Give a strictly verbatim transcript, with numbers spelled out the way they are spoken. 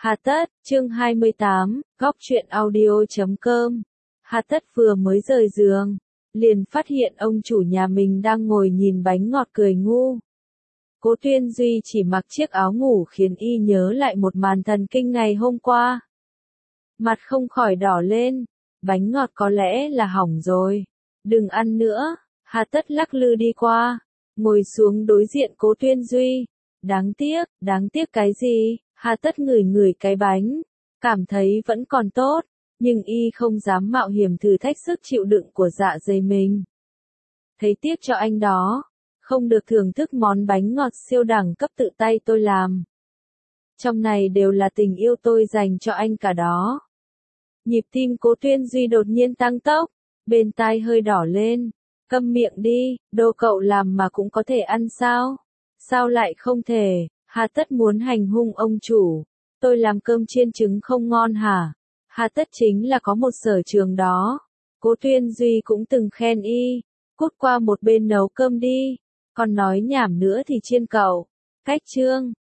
Hà Tất, chương hai mươi tám, góc truyện audio chấm com. Hà Tất vừa mới rời giường, liền phát hiện ông chủ nhà mình đang ngồi nhìn bánh ngọt cười ngu. Cố Tuyên Duy chỉ mặc chiếc áo ngủ khiến y nhớ lại một màn thần kinh ngày hôm qua. Mặt không khỏi đỏ lên, bánh ngọt có lẽ là hỏng rồi. Đừng ăn nữa, Hà Tất lắc lư đi qua, ngồi xuống đối diện Cố Tuyên Duy. Đáng tiếc, đáng tiếc cái gì? Hà Tất ngửi ngửi cái bánh, cảm thấy vẫn còn tốt, nhưng y không dám mạo hiểm thử thách sức chịu đựng của dạ dày mình. Thấy tiếc cho anh đó, không được thưởng thức món bánh ngọt siêu đẳng cấp tự tay tôi làm. Trong này đều là tình yêu tôi dành cho anh cả đó. Nhịp tim Cố Tuyên Duy đột nhiên tăng tốc, bên tai hơi đỏ lên. Câm miệng đi, đồ cậu làm mà cũng có thể ăn sao? Sao lại không thể? Hà Tất muốn hành hung ông chủ. Tôi làm cơm chiên trứng không ngon hả? Hà Tất chính là có một sở trường đó. Cố Tuyên Duy cũng từng khen y. Cút qua một bên nấu cơm đi. Còn nói nhảm nữa thì chiên cậu. Cách chương.